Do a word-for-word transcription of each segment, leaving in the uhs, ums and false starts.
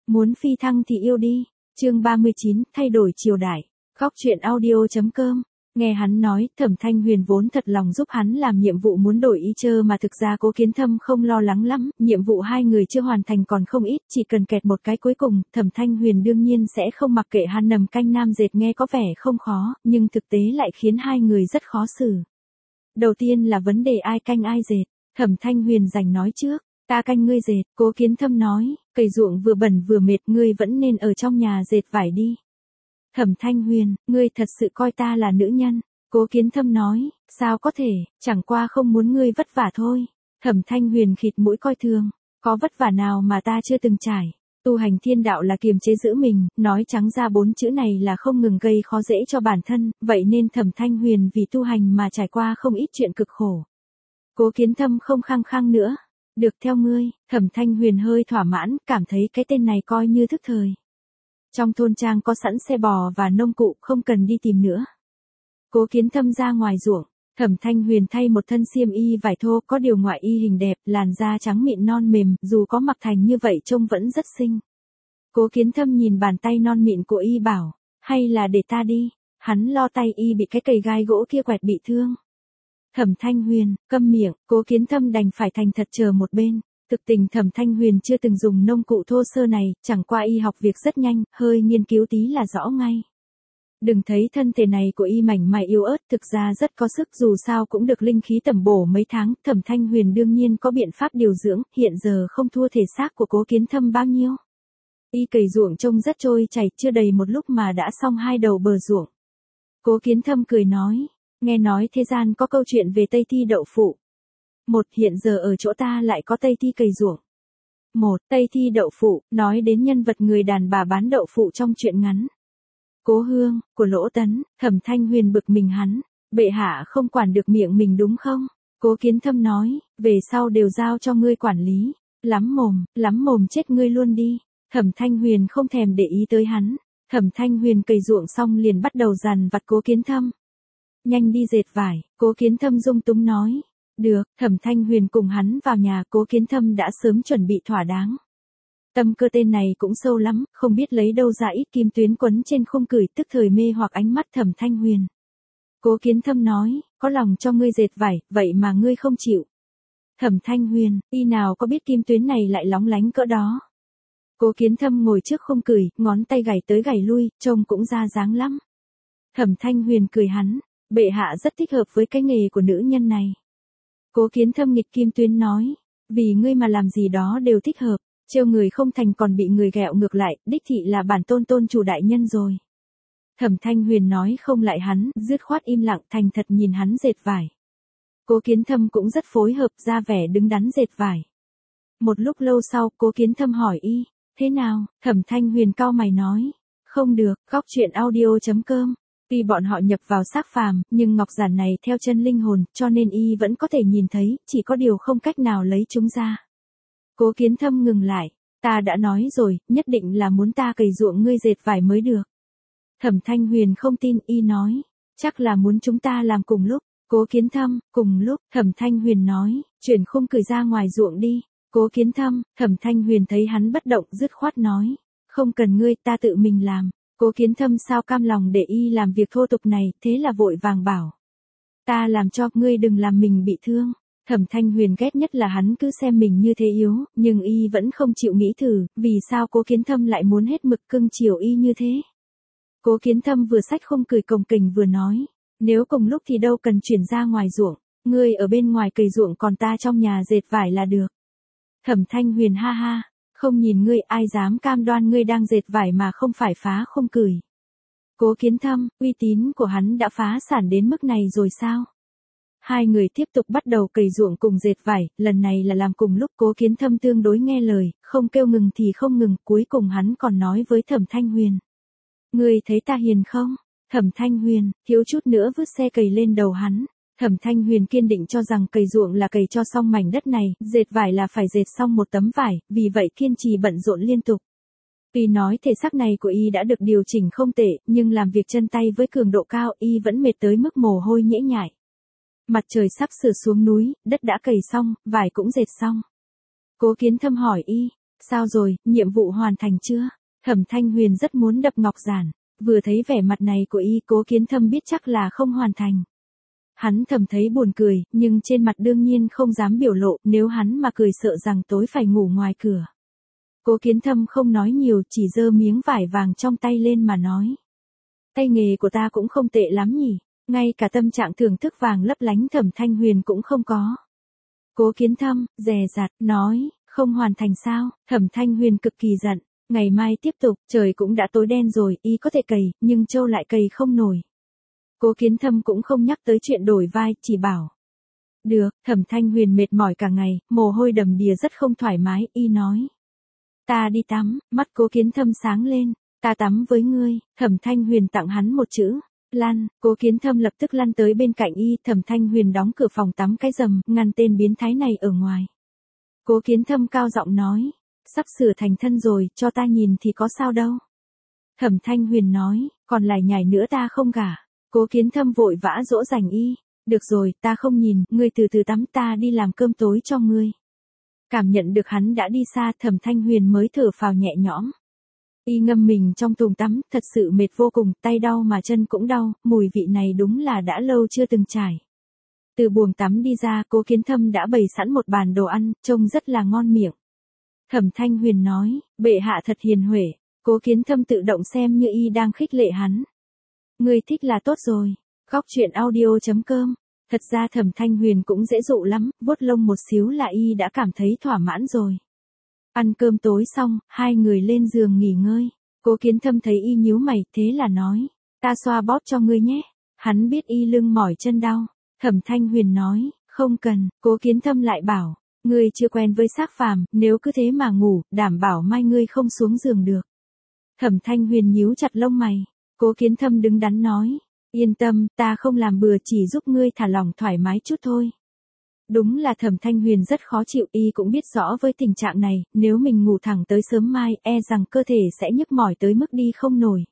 Muốn phi thăng thì yêu đi. Chương ba mươi chín, thay đổi triều đại. Góc truyện audio.com. Nghe hắn nói, Thẩm Thanh Huyền vốn thật lòng giúp hắn làm nhiệm vụ muốn đổi y chơ mà thực ra Cố Kiến Thâm không lo lắng lắm, nhiệm vụ hai người chưa hoàn thành còn không ít, chỉ cần kẹt một cái cuối cùng, Thẩm Thanh Huyền đương nhiên sẽ không mặc kệ hắn nằm canh nam dệt nghe có vẻ không khó, nhưng thực tế lại khiến hai người rất khó xử. Đầu tiên là vấn đề ai canh ai dệt, Thẩm Thanh Huyền giành nói trước, ta canh ngươi dệt, Cố Kiến Thâm nói, cày ruộng vừa bẩn vừa mệt ngươi vẫn nên ở trong nhà dệt vải đi. Thẩm Thanh Huyền, ngươi thật sự coi ta là nữ nhân. Cố Kiến Thâm nói, sao có thể, chẳng qua không muốn ngươi vất vả thôi. Thẩm Thanh Huyền khịt mũi coi thường, có vất vả nào mà ta chưa từng trải. Tu hành thiên đạo là kiềm chế giữ mình, nói trắng ra bốn chữ này là không ngừng gây khó dễ cho bản thân, vậy nên Thẩm Thanh Huyền vì tu hành mà trải qua không ít chuyện cực khổ. Cố Kiến Thâm không khăng khăng nữa, được theo ngươi, Thẩm Thanh Huyền hơi thỏa mãn, cảm thấy cái tên này coi như thức thời. Trong thôn trang có sẵn xe bò và nông cụ, không cần đi tìm nữa. Cố Kiến Thâm ra ngoài ruộng, Thẩm Thanh Huyền thay một thân xiêm y vải thô có điều ngoại y hình đẹp, làn da trắng mịn non mềm, dù có mặc thành như vậy trông vẫn rất xinh. Cố Kiến Thâm nhìn bàn tay non mịn của y bảo, hay là để ta đi, hắn lo tay y bị cái cày gai gỗ kia quẹt bị thương. Thẩm Thanh Huyền, câm miệng, Cố Kiến Thâm đành phải thành thật chờ một bên. Thực tình Thẩm Thanh Huyền chưa từng dùng nông cụ thô sơ này, chẳng qua y học việc rất nhanh, hơi nghiên cứu tí là rõ ngay. Đừng thấy thân thể này của y mảnh mai yếu ớt, thực ra rất có sức, dù sao cũng được linh khí tẩm bổ mấy tháng, Thẩm Thanh Huyền đương nhiên có biện pháp điều dưỡng, hiện giờ không thua thể xác của Cố Kiến Thâm bao nhiêu. Y cày ruộng trông rất trôi chảy, chưa đầy một lúc mà đã xong hai đầu bờ ruộng. Cố Kiến Thâm cười nói, nghe nói thế gian có câu chuyện về Tây Thi đậu phụ. Một, hiện giờ ở chỗ ta lại có Tây Thi cày ruộng. Một, Tây Thi đậu phụ, nói đến nhân vật người đàn bà bán đậu phụ trong truyện ngắn. Cố Hương, của Lỗ Tấn, Thẩm Thanh Huyền bực mình hắn, bệ hạ không quản được miệng mình đúng không? Cố Kiến Thâm nói, về sau đều giao cho ngươi quản lý, lắm mồm, lắm mồm chết ngươi luôn đi. Thẩm Thanh Huyền không thèm để ý tới hắn, Thẩm Thanh Huyền cày ruộng xong liền bắt đầu dằn vặt Cố Kiến Thâm. Nhanh đi dệt vải, Cố Kiến Thâm dung túng nói. Được, Thẩm Thanh Huyền cùng hắn vào nhà, Cố Kiến Thâm đã sớm chuẩn bị thỏa đáng. Tâm cơ tên này cũng sâu lắm, không biết lấy đâu ra ít kim tuyến quấn trên khung cửi, tức thời mê hoặc ánh mắt Thẩm Thanh Huyền. Cố Kiến Thâm nói, có lòng cho ngươi dệt vải, vậy mà ngươi không chịu. Thẩm Thanh Huyền, y nào có biết kim tuyến này lại lóng lánh cỡ đó. Cố Kiến Thâm ngồi trước khung cửi, ngón tay gảy tới gảy lui, trông cũng ra dáng lắm. Thẩm Thanh Huyền cười hắn, bệ hạ rất thích hợp với cái nghề của nữ nhân này. Cố Kiến Thâm nghịch kim tuyến nói, vì ngươi mà làm gì đó đều thích hợp, trêu người không thành còn bị người ghẹo ngược lại, đích thị là bản tôn tôn chủ đại nhân rồi. Thẩm Thanh Huyền nói không lại hắn, dứt khoát im lặng thành thật nhìn hắn dệt vải. Cố Kiến Thâm cũng rất phối hợp, ra vẻ đứng đắn dệt vải. Một lúc lâu sau, Cố Kiến Thâm hỏi y, thế nào? Thẩm Thanh Huyền cau mày nói, không được, góc truyện audio.com. Tuy bọn họ nhập vào xác phàm, nhưng ngọc giản này theo chân linh hồn, cho nên y vẫn có thể nhìn thấy, chỉ có điều không cách nào lấy chúng ra. Cố Kiến Thâm ngừng lại, ta đã nói rồi, nhất định là muốn ta cày ruộng ngươi dệt vải mới được. Thẩm Thanh Huyền không tin, y nói, chắc là muốn chúng ta làm cùng lúc. Cố Kiến Thâm, cùng lúc, Thẩm Thanh Huyền nói, chuyển khung cửi ra ngoài ruộng đi. Cố Kiến Thâm, Thẩm Thanh Huyền thấy hắn bất động, dứt khoát nói, không cần ngươi, ta tự mình làm. Cố Kiến Thâm sao cam lòng để y làm việc thô tục này, thế là vội vàng bảo. Ta làm cho, ngươi đừng làm mình bị thương. Thẩm Thanh Huyền ghét nhất là hắn cứ xem mình như thế yếu, nhưng y vẫn không chịu nghĩ thử, vì sao Cố Kiến Thâm lại muốn hết mực cưng chiều y như thế. Cố Kiến Thâm vừa xách khung cửi cồng kềnh vừa nói, nếu cùng lúc thì đâu cần chuyển ra ngoài ruộng, ngươi ở bên ngoài cày ruộng còn ta trong nhà dệt vải là được. Thẩm Thanh Huyền ha ha. Không nhìn ngươi, ai dám cam đoan ngươi đang dệt vải mà không phải phá khung cửi. Cố Kiến Thâm, uy tín của hắn đã phá sản đến mức này rồi sao? Hai người tiếp tục bắt đầu cày ruộng cùng dệt vải, lần này là làm cùng lúc. Cố Kiến Thâm tương đối nghe lời, không kêu ngừng thì không ngừng, cuối cùng hắn còn nói với Thẩm Thanh Huyền. Ngươi thấy ta hiền không? Thẩm Thanh Huyền, thiếu chút nữa vứt xe cày lên đầu hắn. Thẩm Thanh Huyền kiên định cho rằng cày ruộng là cày cho xong mảnh đất này, dệt vải là phải dệt xong một tấm vải, vì vậy kiên trì bận rộn liên tục. Tuy nói thể xác này của y đã được điều chỉnh không tệ, nhưng làm việc chân tay với cường độ cao y vẫn mệt tới mức mồ hôi nhễ nhại. Mặt trời sắp sửa xuống núi, đất đã cày xong, vải cũng dệt xong. Cố Kiến Thâm hỏi y, Sao rồi, nhiệm vụ hoàn thành chưa? Thẩm Thanh Huyền rất muốn đập Ngọc Giản, vừa thấy vẻ mặt này của y Cố Kiến Thâm biết chắc là không hoàn thành. Hắn thầm thấy buồn cười, nhưng trên mặt đương nhiên không dám biểu lộ, nếu hắn mà cười sợ rằng tối phải ngủ ngoài cửa. Cố Kiến Thâm không nói nhiều, chỉ giơ miếng vải vàng trong tay lên mà nói. Tay nghề của ta cũng không tệ lắm nhỉ, ngay cả tâm trạng thưởng thức vàng lấp lánh Thẩm Thanh Huyền cũng không có. Cố Kiến Thâm, dè dặt, nói, không hoàn thành sao? Thẩm Thanh Huyền cực kỳ giận, ngày mai tiếp tục, trời cũng đã tối đen rồi, y có thể cày, nhưng Châu lại cày không nổi. Cố Kiến Thâm cũng không nhắc tới chuyện đổi vai, chỉ bảo. Được, Thẩm Thanh Huyền mệt mỏi cả ngày, mồ hôi đầm đìa rất không thoải mái, y nói. Ta đi tắm, mắt Cố Kiến Thâm sáng lên, ta tắm với ngươi. Thẩm Thanh Huyền tặng hắn một chữ, lăn. Cố Kiến Thâm lập tức lăn tới bên cạnh y, Thẩm Thanh Huyền đóng cửa phòng tắm cái rầm, ngăn tên biến thái này ở ngoài. Cố Kiến Thâm cao giọng nói, sắp sửa thành thân rồi, cho ta nhìn thì có sao đâu. Thẩm Thanh Huyền nói, còn lại nhảy nữa ta không gả. Cố Kiến Thâm vội vã dỗ dành y, được rồi, ta không nhìn, ngươi từ từ tắm, ta đi làm cơm tối cho ngươi. Cảm nhận được hắn đã đi xa, Thẩm Thanh Huyền mới thở phào nhẹ nhõm. Y ngâm mình trong thùng tắm, thật sự mệt vô cùng, tay đau mà chân cũng đau, mùi vị này đúng là đã lâu chưa từng trải. Từ buồng tắm đi ra, Cố Kiến Thâm đã bày sẵn một bàn đồ ăn, trông rất là ngon miệng. Thẩm Thanh Huyền nói, bệ hạ thật hiền huệ. Cố Kiến Thâm tự động xem như y đang khích lệ hắn. Ngươi thích là tốt rồi. Góc truyện audio chấm com. Thật ra Thẩm Thanh Huyền cũng dễ dụ lắm, vuốt lông một xíu là y đã cảm thấy thỏa mãn rồi. Ăn cơm tối xong, hai người lên giường nghỉ ngơi. Cố Kiến Thâm thấy y nhíu mày, thế là nói, ta xoa bóp cho ngươi nhé. Hắn biết y lưng mỏi chân đau. Thẩm Thanh Huyền nói, không cần. Cố Kiến Thâm lại bảo, ngươi chưa quen với xác phàm, nếu cứ thế mà ngủ, đảm bảo mai ngươi không xuống giường được. Thẩm Thanh Huyền nhíu chặt lông mày. Cố Kiến Thâm đứng đắn nói, yên tâm, ta không làm bừa, chỉ giúp ngươi thả lỏng thoải mái chút thôi. Đúng là Thẩm Thanh Huyền rất khó chịu, y cũng biết rõ với tình trạng này, nếu mình ngủ thẳng tới sớm mai, e rằng cơ thể sẽ nhức mỏi tới mức đi không nổi.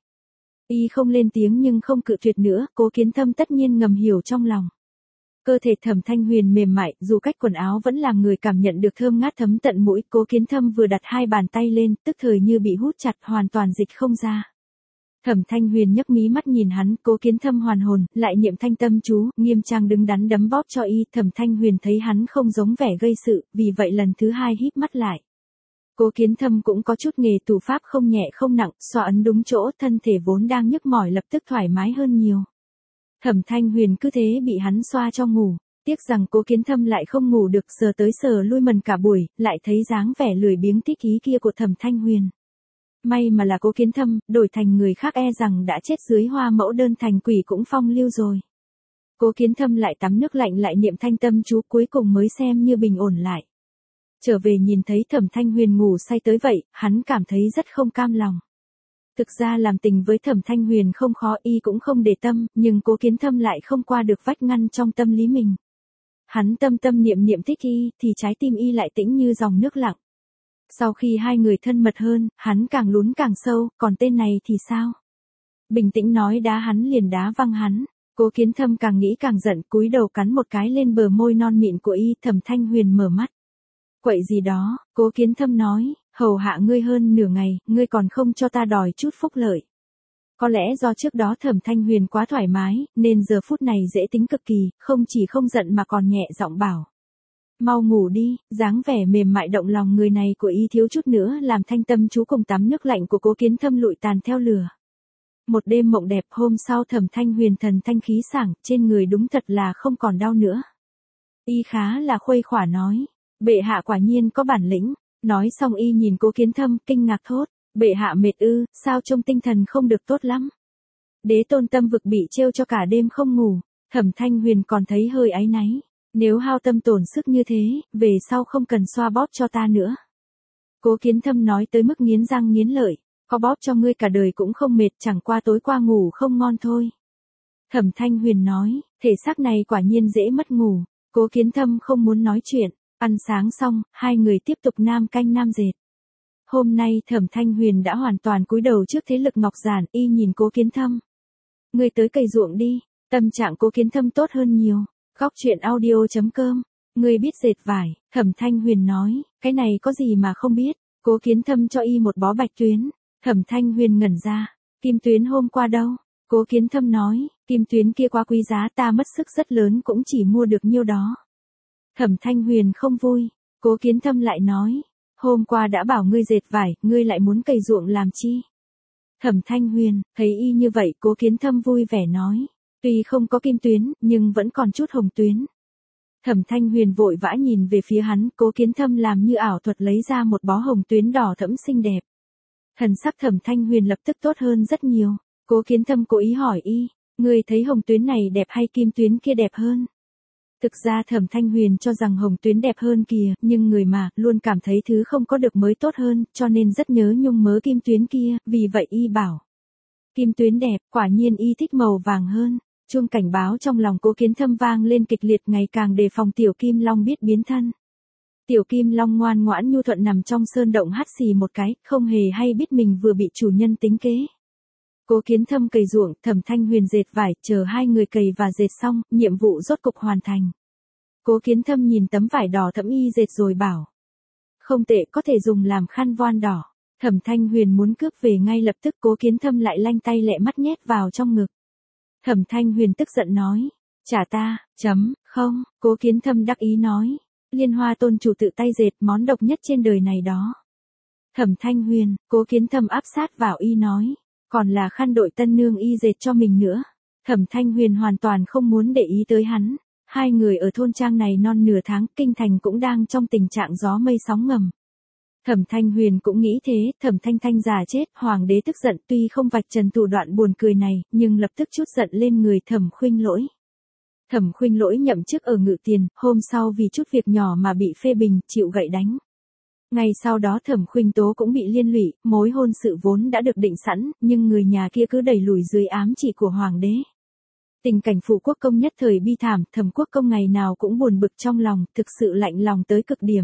Y không lên tiếng nhưng không cự tuyệt nữa, Cố Kiến Thâm tất nhiên ngầm hiểu trong lòng. Cơ thể Thẩm Thanh Huyền mềm mại, dù cách quần áo vẫn làm người cảm nhận được thơm ngát thấm tận mũi. Cố Kiến Thâm vừa đặt hai bàn tay lên, tức thời như bị hút chặt, hoàn toàn dịch không ra. Thẩm Thanh Huyền nhấc mí mắt nhìn hắn, Cố Kiến Thâm hoàn hồn, lại niệm thanh tâm chú, nghiêm trang đứng đắn đấm bóp cho y. Thẩm Thanh Huyền thấy hắn không giống vẻ gây sự, vì vậy lần thứ hai híp mắt lại. Cố Kiến Thâm cũng có chút nghề thủ pháp không nhẹ không nặng, xoa ấn đúng chỗ, thân thể vốn đang nhức mỏi lập tức thoải mái hơn nhiều. Thẩm Thanh Huyền cứ thế bị hắn xoa cho ngủ, tiếc rằng Cố Kiến Thâm lại không ngủ được, sờ tới sờ lui mần cả buổi, lại thấy dáng vẻ lười biếng thích ý kia của Thẩm Thanh Huyền. May mà là Cố Kiến Thâm, đổi thành người khác e rằng đã chết dưới hoa mẫu đơn thành quỷ cũng phong lưu rồi. Cố Kiến Thâm lại tắm nước lạnh lại niệm thanh tâm chú, cuối cùng mới xem như bình ổn lại. Trở về nhìn thấy Thẩm Thanh Huyền ngủ say tới vậy, hắn cảm thấy rất không cam lòng. Thực ra làm tình với Thẩm Thanh Huyền không khó, y cũng không để tâm, nhưng Cố Kiến Thâm lại không qua được vách ngăn trong tâm lý mình. Hắn tâm tâm niệm niệm thích y, thì trái tim y lại tĩnh như dòng nước lặng. Sau khi hai người thân mật hơn, hắn càng lún càng sâu, còn tên này thì sao? Bình tĩnh nói đá hắn liền đá văng hắn. Cố Kiến Thâm càng nghĩ càng giận, cúi đầu cắn một cái lên bờ môi non mịn của y. Thẩm Thanh Huyền mở mắt. Quậy gì đó? Cố Kiến Thâm nói, hầu hạ ngươi hơn nửa ngày, ngươi còn không cho ta đòi chút phúc lợi. Có lẽ do trước đó Thẩm Thanh Huyền quá thoải mái, nên giờ phút này dễ tính cực kỳ, không chỉ không giận mà còn nhẹ giọng bảo. Mau ngủ đi. Dáng vẻ mềm mại động lòng người này của y thiếu chút nữa làm thanh tâm chú cùng tắm nước lạnh của Cố Kiến Thâm lụi tàn theo lửa. Một đêm mộng đẹp, hôm sau Thẩm Thanh Huyền thần thanh khí sảng, trên người đúng thật là không còn đau nữa. Y khá là khuây khỏa nói, bệ hạ quả nhiên có bản lĩnh. Nói xong y nhìn Cố Kiến Thâm, kinh ngạc thốt, bệ hạ mệt ư, sao trông tinh thần không được tốt lắm. Đế tôn tâm vực bị trêu cho cả đêm không ngủ. Thẩm Thanh Huyền còn thấy hơi áy náy. Nếu hao tâm tổn sức như thế, về sau không cần xoa bóp cho ta nữa. Cố Kiến Thâm nói tới mức nghiến răng nghiến lợi, có bóp cho ngươi cả đời cũng không mệt, chẳng qua tối qua ngủ không ngon thôi. Thẩm Thanh Huyền nói, thể xác này quả nhiên dễ mất ngủ. Cố Kiến Thâm không muốn nói chuyện. Ăn sáng xong, hai người tiếp tục nam canh nam dệt. Hôm nay Thẩm Thanh Huyền đã hoàn toàn cúi đầu trước thế lực Ngọc Giản, y nhìn Cố Kiến Thâm. Ngươi tới cày ruộng đi. Tâm trạng Cố Kiến Thâm tốt hơn nhiều. Góc truyện audio chấm com. Ngươi biết dệt vải? Thẩm Thanh Huyền nói, cái này có gì mà không biết. Cố Kiến Thâm cho y một bó bạch tuyến. Thẩm Thanh Huyền ngẩn ra, kim tuyến hôm qua đâu? Cố Kiến Thâm nói, kim tuyến kia quá quý giá, ta mất sức rất lớn cũng chỉ mua được nhiêu đó. Thẩm Thanh Huyền không vui, Cố Kiến Thâm lại nói, hôm qua đã bảo ngươi dệt vải, ngươi lại muốn cày ruộng làm chi? Thẩm Thanh Huyền, thấy y như vậy, Cố Kiến Thâm vui vẻ nói, tuy không có kim tuyến, nhưng vẫn còn chút hồng tuyến. Thẩm Thanh Huyền vội vã nhìn về phía hắn, Cố Kiến Thâm làm như ảo thuật lấy ra một bó hồng tuyến đỏ thẫm xinh đẹp. Thần sắc Thẩm Thanh Huyền lập tức tốt hơn rất nhiều. Cố Kiến Thâm cố ý hỏi y, ngươi thấy hồng tuyến này đẹp hay kim tuyến kia đẹp hơn? Thực ra Thẩm Thanh Huyền cho rằng hồng tuyến đẹp hơn kìa, nhưng người mà, luôn cảm thấy thứ không có được mới tốt hơn, cho nên rất nhớ nhung mớ kim tuyến kia, vì vậy y bảo. Kim tuyến đẹp, quả nhiên y thích màu vàng hơn. Chuông cảnh báo trong lòng Cố Kiến Thâm vang lên kịch liệt, ngày càng đề phòng Tiểu Kim Long biết biến thân. Tiểu Kim Long ngoan ngoãn nhu thuận nằm trong sơn động hắt xì một cái, không hề hay biết mình vừa bị chủ nhân tính kế. Cố Kiến Thâm cày ruộng, Thẩm Thanh Huyền dệt vải, chờ hai người cày và dệt xong, nhiệm vụ rốt cục hoàn thành. Cố Kiến Thâm nhìn tấm vải đỏ thẫm y dệt rồi bảo. Không tệ, có thể dùng làm khăn voan đỏ. Thẩm Thanh Huyền muốn cướp về ngay lập tức, Cố Kiến Thâm lại lanh tay lẹ mắt nhét vào trong ngực. Thẩm Thanh Huyền tức giận nói, trả ta, chấm, không, Cố Kiến Thâm đắc ý nói, Liên Hoa tôn chủ tự tay dệt món độc nhất trên đời này đó. Thẩm Thanh Huyền, Cố Kiến Thâm áp sát vào y nói, còn là khăn đội tân nương y dệt cho mình nữa. Thẩm Thanh Huyền hoàn toàn không muốn để ý tới hắn, hai người ở thôn trang này non nửa tháng, kinh thành cũng đang trong tình trạng gió mây sóng ngầm. Thẩm Thanh Huyền cũng nghĩ thế, Thẩm Thanh Thanh già chết, hoàng đế tức giận, tuy không vạch trần thủ đoạn buồn cười này, nhưng lập tức chút giận lên người Thẩm Khuynh Lỗi. Thẩm Khuynh Lỗi nhậm chức ở Ngự Tiền, hôm sau vì chút việc nhỏ mà bị phê bình, chịu gậy đánh. Ngày sau đó Thẩm Khuynh Tố cũng bị liên lụy, mối hôn sự vốn đã được định sẵn, nhưng người nhà kia cứ đẩy lùi dưới ám chỉ của hoàng đế. Tình cảnh Phụ Quốc Công nhất thời bi thảm, Thẩm Quốc Công ngày nào cũng buồn bực trong lòng, thực sự lạnh lòng tới cực điểm.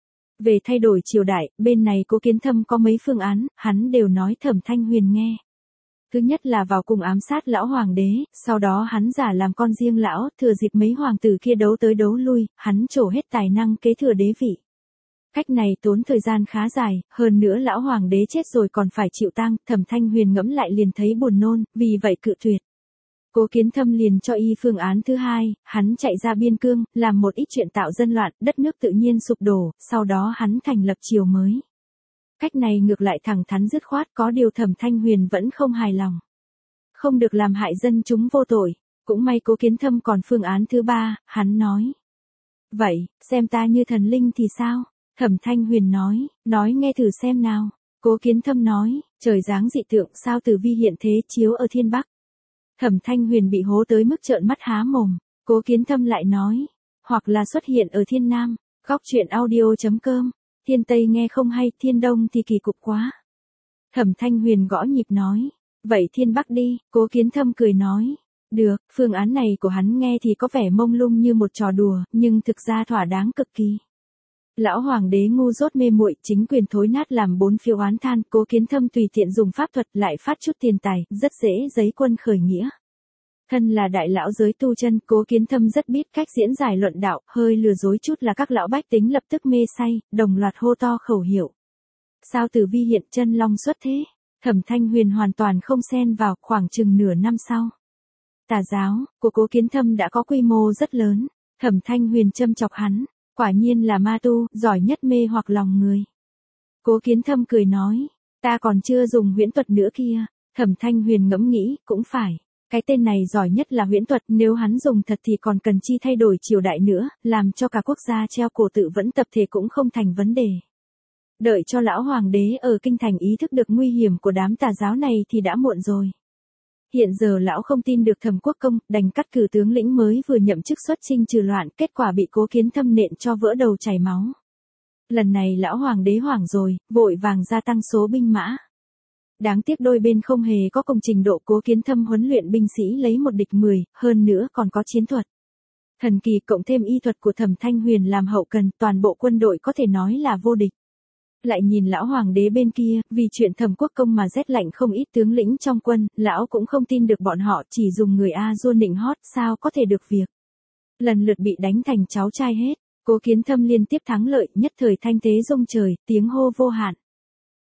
Về thay đổi triều đại, bên này Cố Kiến Thâm có mấy phương án, hắn đều nói Thẩm Thanh Huyền nghe. Thứ nhất là vào cùng ám sát lão hoàng đế, sau đó hắn giả làm con riêng lão, thừa dịp mấy hoàng tử kia đấu tới đấu lui, hắn trổ hết tài năng kế thừa đế vị. Cách này tốn thời gian khá dài, hơn nữa lão hoàng đế chết rồi còn phải chịu tang, Thẩm Thanh Huyền ngẫm lại liền thấy buồn nôn, vì vậy cự tuyệt. Cố Kiến Thâm liền cho y phương án thứ hai, hắn chạy ra biên cương, làm một ít chuyện tạo dân loạn, đất nước tự nhiên sụp đổ, sau đó hắn thành lập triều mới. Cách này ngược lại thẳng thắn dứt khoát, có điều Thẩm Thanh Huyền vẫn không hài lòng. Không được làm hại dân chúng vô tội, cũng may Cố Kiến Thâm còn phương án thứ ba, hắn nói. Vậy, xem ta như thần linh thì sao? Thẩm Thanh Huyền nói, nói nghe thử xem nào. Cố Kiến Thâm nói, trời giáng dị tượng sao tử vi hiện thế chiếu ở thiên bắc. Thẩm Thanh Huyền bị hố tới mức trợn mắt há mồm, Cố Kiến Thâm lại nói, hoặc là xuất hiện ở thiên nam, góc truyện audio chấm com, thiên tây nghe không hay, thiên đông thì kỳ cục quá. Thẩm Thanh Huyền gõ nhịp nói, vậy thiên bắc đi, Cố Kiến Thâm cười nói, được, phương án này của hắn nghe thì có vẻ mông lung như một trò đùa, nhưng thực ra thỏa đáng cực kỳ. Lão hoàng đế ngu dốt mê muội, chính quyền thối nát làm bốn phiếu oán than, Cố Kiến Thâm tùy tiện dùng pháp thuật lại phát chút tiền tài, rất dễ giấy quân khởi nghĩa. Thân là đại lão giới tu chân, Cố Kiến Thâm rất biết cách diễn giải luận đạo, hơi lừa dối chút là các lão bách tính lập tức mê say, đồng loạt hô to khẩu hiệu. Sao tử vi hiện chân long xuất thế? Thẩm Thanh Huyền hoàn toàn không xen vào, khoảng chừng nửa năm sau. Tà giáo của Cố Kiến Thâm đã có quy mô rất lớn, Thẩm Thanh Huyền châm chọc hắn. Quả nhiên là ma tu, giỏi nhất mê hoặc lòng người. Cố Kiến Thâm cười nói, ta còn chưa dùng huyễn thuật nữa kia. Thẩm Thanh Huyền ngẫm nghĩ, cũng phải. Cái tên này giỏi nhất là huyễn thuật, nếu hắn dùng thật thì còn cần chi thay đổi triều đại nữa, làm cho cả quốc gia treo cổ tự vẫn tập thể cũng không thành vấn đề. Đợi cho lão hoàng đế ở kinh thành ý thức được nguy hiểm của đám tà giáo này thì đã muộn rồi. Hiện giờ lão không tin được Thẩm Quốc Công, đành cắt cử tướng lĩnh mới vừa nhậm chức xuất chinh trừ loạn, kết quả bị Cố Kiến Thâm nện cho vỡ đầu chảy máu. Lần này lão hoàng đế hoảng rồi, vội vàng gia tăng số binh mã. Đáng tiếc đôi bên không hề có cùng trình độ, Cố Kiến Thâm huấn luyện binh sĩ lấy một địch mười, hơn nữa còn có chiến thuật. Thần kỳ cộng thêm y thuật của Thẩm Thanh Huyền làm hậu cần, toàn bộ quân đội có thể nói là vô địch. Lại nhìn lão hoàng đế bên kia, vì chuyện Thẩm Quốc Công mà rét lạnh không ít tướng lĩnh trong quân, lão cũng không tin được bọn họ, chỉ dùng người A Dua nịnh hót, sao có thể được việc. Lần lượt bị đánh thành cháu trai hết, Cố Kiến Thâm liên tiếp thắng lợi, nhất thời thanh thế rung trời, tiếng hô vô hạn.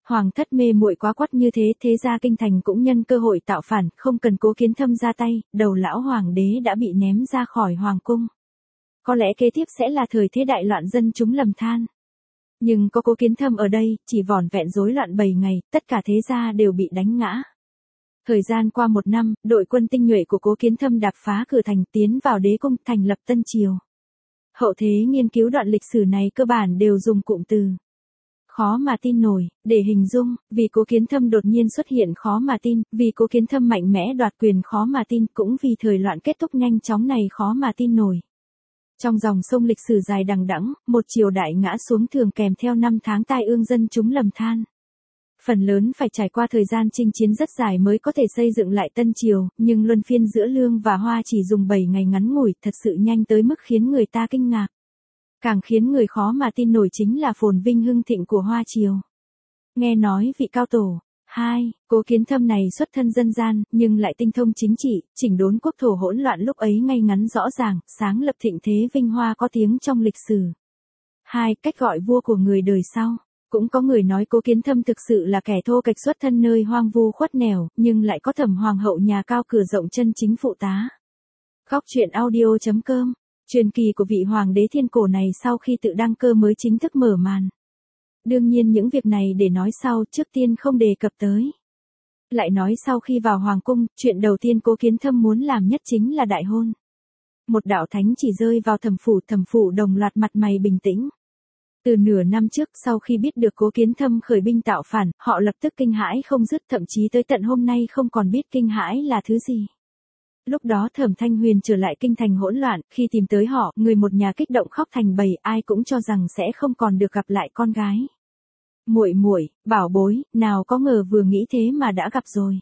Hoàng thất mê muội quá quắt như thế, thế ra kinh thành cũng nhân cơ hội tạo phản, không cần Cố Kiến Thâm ra tay, đầu lão hoàng đế đã bị ném ra khỏi hoàng cung. Có lẽ kế tiếp sẽ là thời thế đại loạn, dân chúng lầm than. Nhưng có Cố Kiến Thâm ở đây, chỉ vỏn vẹn rối loạn bảy ngày, tất cả thế gia đều bị đánh ngã. Thời gian qua một năm, đội quân tinh nhuệ của Cố Kiến Thâm đạp phá cửa thành, tiến vào đế cung, thành lập Tân Triều. Hậu thế nghiên cứu đoạn lịch sử này cơ bản đều dùng cụm từ khó mà tin nổi để hình dung, vì Cố Kiến Thâm đột nhiên xuất hiện khó mà tin, vì Cố Kiến Thâm mạnh mẽ đoạt quyền khó mà tin, cũng vì thời loạn kết thúc nhanh chóng này khó mà tin nổi. Trong dòng sông lịch sử dài đằng đẵng, một triều đại ngã xuống thường kèm theo năm tháng tai ương, dân chúng lầm than. Phần lớn phải trải qua thời gian chinh chiến rất dài mới có thể xây dựng lại Tân Triều, nhưng luân phiên giữa Lương và Hoa chỉ dùng bảy ngày ngắn ngủi, thật sự nhanh tới mức khiến người ta kinh ngạc. Càng khiến người khó mà tin nổi chính là phồn vinh hưng thịnh của Hoa Triều. Nghe nói vị cao tổ, hai, Cố Kiến Thâm này xuất thân dân gian, nhưng lại tinh thông chính trị, chỉnh đốn quốc thổ hỗn loạn lúc ấy ngay ngắn rõ ràng, sáng lập thịnh thế vinh hoa có tiếng trong lịch sử. Hai, cách gọi vua của người đời sau. Cũng có người nói Cố Kiến Thâm thực sự là kẻ thô kệch xuất thân nơi hoang vu khuất nẻo, nhưng lại có Thẩm hoàng hậu nhà cao cửa rộng chân chính phụ tá. Góc truyện audio chấm com. Truyền kỳ của vị hoàng đế thiên cổ này sau khi tự đăng cơ mới chính thức mở màn. Đương nhiên những việc này để nói sau, trước tiên không đề cập tới. Lại nói sau khi vào hoàng cung, chuyện đầu tiên Cố Kiến Thâm muốn làm nhất chính là đại hôn. Một đạo thánh chỉ rơi vào Thẩm phủ, Thẩm phủ đồng loạt mặt mày bình tĩnh. Từ nửa năm trước, sau khi biết được Cố Kiến Thâm khởi binh tạo phản, họ lập tức kinh hãi không dứt, thậm chí tới tận hôm nay không còn biết kinh hãi là thứ gì. Lúc đó Thẩm Thanh Huyền trở lại kinh thành hỗn loạn, khi tìm tới họ, người một nhà kích động khóc thành bầy, ai cũng cho rằng sẽ không còn được gặp lại con gái. Muội muội, bảo bối, nào có ngờ vừa nghĩ thế mà đã gặp rồi.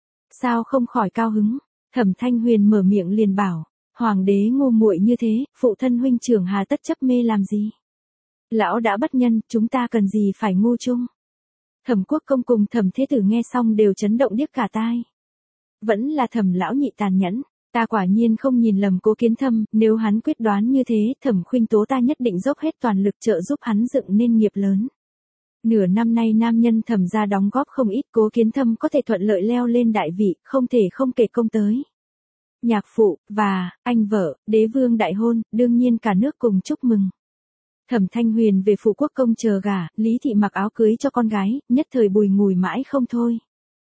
Sao không khỏi cao hứng? Thẩm Thanh Huyền mở miệng liền bảo, hoàng đế ngu muội như thế, phụ thân huynh trưởng hà tất chấp mê làm gì? Lão đã bất nhân, chúng ta cần gì phải ngu chung? Thẩm Quốc công cùng Thẩm Thế tử nghe xong đều chấn động điếc cả tai. Vẫn là Thẩm lão nhị tàn nhẫn, ta quả nhiên không nhìn lầm Cố Kiến Thâm, nếu hắn quyết đoán như thế, Thẩm khuynh tố ta nhất định dốc hết toàn lực trợ giúp hắn dựng nên nghiệp lớn. Nửa năm nay nam nhân Thẩm gia đóng góp không ít, Cố Kiến Thâm có thể thuận lợi leo lên đại vị, không thể không kể công tới. Nhạc phụ, và, anh vợ, đế vương đại hôn, đương nhiên cả nước cùng chúc mừng. Thẩm Thanh Huyền về phủ quốc công chờ gả, Lý Thị mặc áo cưới cho con gái, nhất thời bùi ngùi mãi không thôi.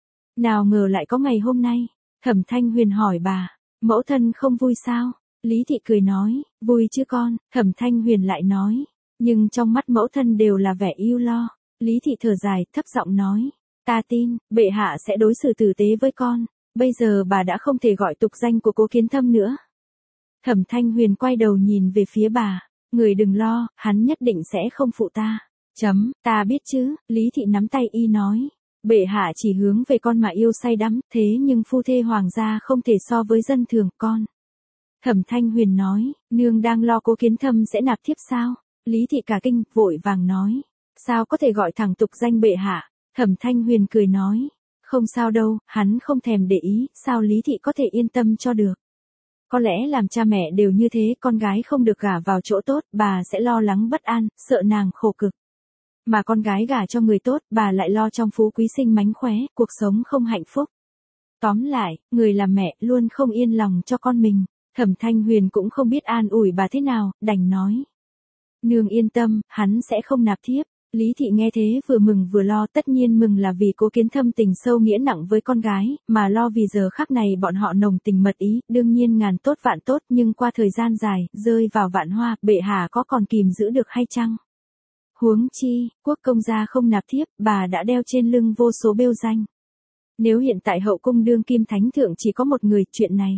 Nào ngờ lại có ngày hôm nay, Thẩm Thanh Huyền hỏi bà, mẫu thân không vui sao? Lý Thị cười nói, vui chứ con, Thẩm Thanh Huyền lại nói, nhưng trong mắt mẫu thân đều là vẻ ưu lo. Lý Thị thở dài, thấp giọng nói, ta tin, bệ hạ sẽ đối xử tử tế với con, bây giờ bà đã không thể gọi tục danh của Cố Kiến Thâm nữa. Thẩm Thanh Huyền quay đầu nhìn về phía bà. Người đừng lo, hắn nhất định sẽ không phụ ta. Chấm, ta biết chứ, Lý Thị nắm tay y nói. Bệ hạ chỉ hướng về con mà yêu say đắm, thế nhưng phu thê hoàng gia không thể so với dân thường con. Thẩm Thanh Huyền nói, nương đang lo Cố Kiến Thâm sẽ nạp thiếp sao? Lý Thị cả kinh, vội vàng nói. Sao có thể gọi thẳng tục danh bệ hạ? Thẩm Thanh Huyền cười nói. Không sao đâu, hắn không thèm để ý, sao Lý Thị có thể yên tâm cho được. Có lẽ làm cha mẹ đều như thế, con gái không được gả vào chỗ tốt, bà sẽ lo lắng bất an, sợ nàng khổ cực. Mà con gái gả cho người tốt, bà lại lo trong phú quý sinh mánh khóe, cuộc sống không hạnh phúc. Tóm lại, người làm mẹ luôn không yên lòng cho con mình. Thẩm Thanh Huyền cũng không biết an ủi bà thế nào, đành nói. Nương yên tâm, hắn sẽ không nạp thiếp. Lý Thị nghe thế vừa mừng vừa lo, tất nhiên mừng là vì Cố Kiến Thâm tình sâu nghĩa nặng với con gái, mà lo vì giờ khắc này bọn họ nồng tình mật ý, đương nhiên ngàn tốt vạn tốt, nhưng qua thời gian dài, rơi vào vạn hoa, bệ hạ có còn kìm giữ được hay chăng? Huống chi, quốc công gia không nạp thiếp, bà đã đeo trên lưng vô số bêu danh. Nếu hiện tại hậu cung đương kim thánh thượng chỉ có một người, chuyện này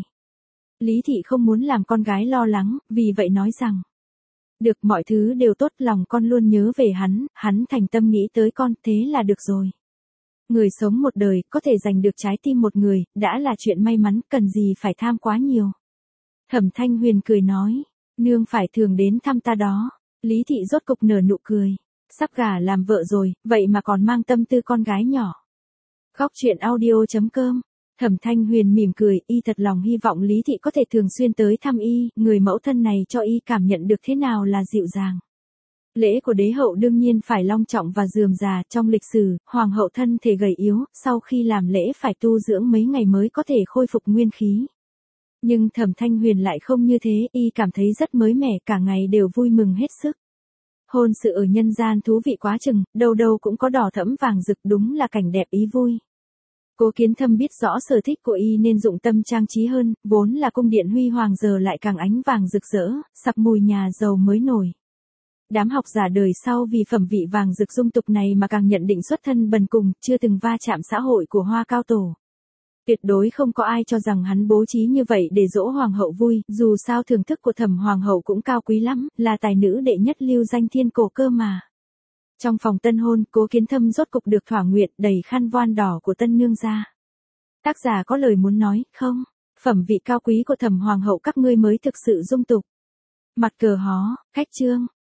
Lý Thị không muốn làm con gái lo lắng, vì vậy nói rằng, được, mọi thứ đều tốt, lòng con luôn nhớ về hắn, hắn thành tâm nghĩ tới con, thế là được rồi. Người sống một đời, có thể giành được trái tim một người, đã là chuyện may mắn, cần gì phải tham quá nhiều. Thẩm Thanh Huyền cười nói, nương phải thường đến thăm ta đó. Lý Thị rốt cục nở nụ cười, sắp gả làm vợ rồi, vậy mà còn mang tâm tư con gái nhỏ. Góc truyện audio chấm com. Thẩm Thanh Huyền mỉm cười, y thật lòng hy vọng Lý Thị có thể thường xuyên tới thăm y, người mẫu thân này cho y cảm nhận được thế nào là dịu dàng. Lễ của đế hậu đương nhiên phải long trọng và rườm rà, trong lịch sử, hoàng hậu thân thể gầy yếu, sau khi làm lễ phải tu dưỡng mấy ngày mới có thể khôi phục nguyên khí. Nhưng Thẩm Thanh Huyền lại không như thế, y cảm thấy rất mới mẻ, cả ngày đều vui mừng hết sức. Hôn sự ở nhân gian thú vị quá chừng, đâu đâu cũng có đỏ thẫm vàng rực, đúng là cảnh đẹp ý vui. Cố Kiến Thâm biết rõ sở thích của y nên dụng tâm trang trí hơn, vốn là cung điện huy hoàng giờ lại càng ánh vàng rực rỡ, sặc mùi nhà giàu mới nổi. Đám học giả đời sau vì phẩm vị vàng rực dung tục này mà càng nhận định xuất thân bần cùng, chưa từng va chạm xã hội của Hoa Cao Tổ. Tuyệt đối không có ai cho rằng hắn bố trí như vậy để dỗ hoàng hậu vui, dù sao thưởng thức của Thẩm hoàng hậu cũng cao quý lắm, là tài nữ đệ nhất lưu danh thiên cổ cơ mà. Trong phòng tân hôn, Cố Kiến Thâm rốt cục được thỏa nguyện, đẩy khăn voan đỏ của tân nương ra. Tác giả có lời muốn nói, không? Phẩm vị cao quý của Thẩm hoàng hậu các ngươi mới thực sự dung tục. Mặt cờ hó, khách trương.